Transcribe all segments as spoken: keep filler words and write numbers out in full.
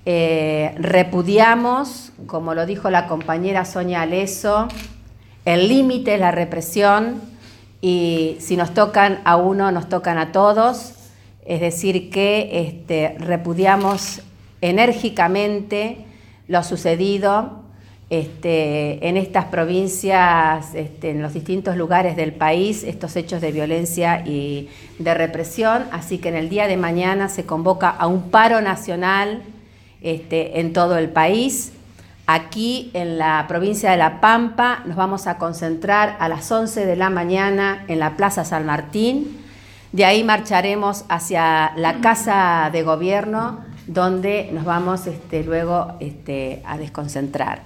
Eh, repudiamos, como lo dijo la compañera Sonia Aleso, el límite es la represión y si nos tocan a uno, nos tocan a todos. Es decir, que este, repudiamos enérgicamente lo sucedido este, en estas provincias, este, en los distintos lugares del país, estos hechos de violencia y de represión. Así que en el día de mañana se convoca a un paro nacional este, en todo el país. Aquí en la provincia de La Pampa nos vamos a concentrar a las once de la mañana en la Plaza San Martín. De ahí marcharemos hacia la Casa de Gobierno, donde nos vamos este, luego este, a desconcentrar.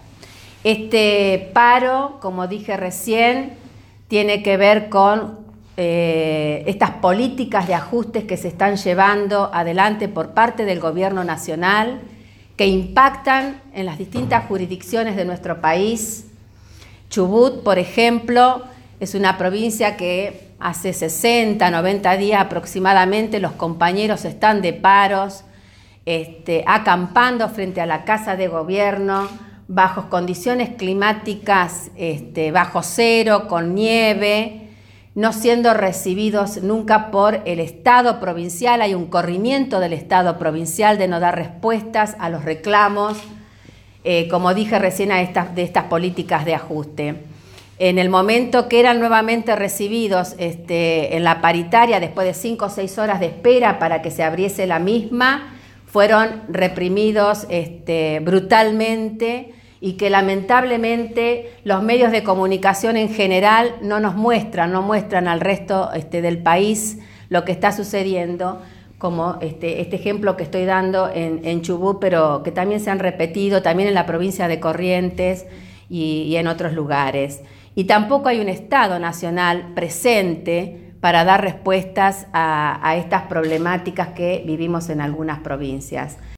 Este paro, como dije recién, tiene que ver con eh, estas políticas de ajustes que se están llevando adelante por parte del Gobierno Nacional, que impactan en las distintas jurisdicciones de nuestro país. Chubut, por ejemplo, es una provincia que hace sesenta, noventa días aproximadamente los compañeros están de paros, este, acampando frente a la Casa de Gobierno, bajo condiciones climáticas este, bajo cero, con nieve, no siendo recibidos nunca por el Estado provincial. Hay un corrimiento del Estado provincial de no dar respuestas a los reclamos, eh, como dije recién, a estas, de estas políticas de ajuste. En el momento que eran nuevamente recibidos este, en la paritaria, después de cinco o seis horas de espera para que se abriese la misma, fueron reprimidos este, brutalmente, y que lamentablemente los medios de comunicación en general no nos muestran, no muestran al resto este, del país lo que está sucediendo, como este, este ejemplo que estoy dando en, en Chubut, pero que también se han repetido también en la provincia de Corrientes y, y en otros lugares. Y tampoco hay un Estado nacional presente para dar respuestas a, a estas problemáticas que vivimos en algunas provincias.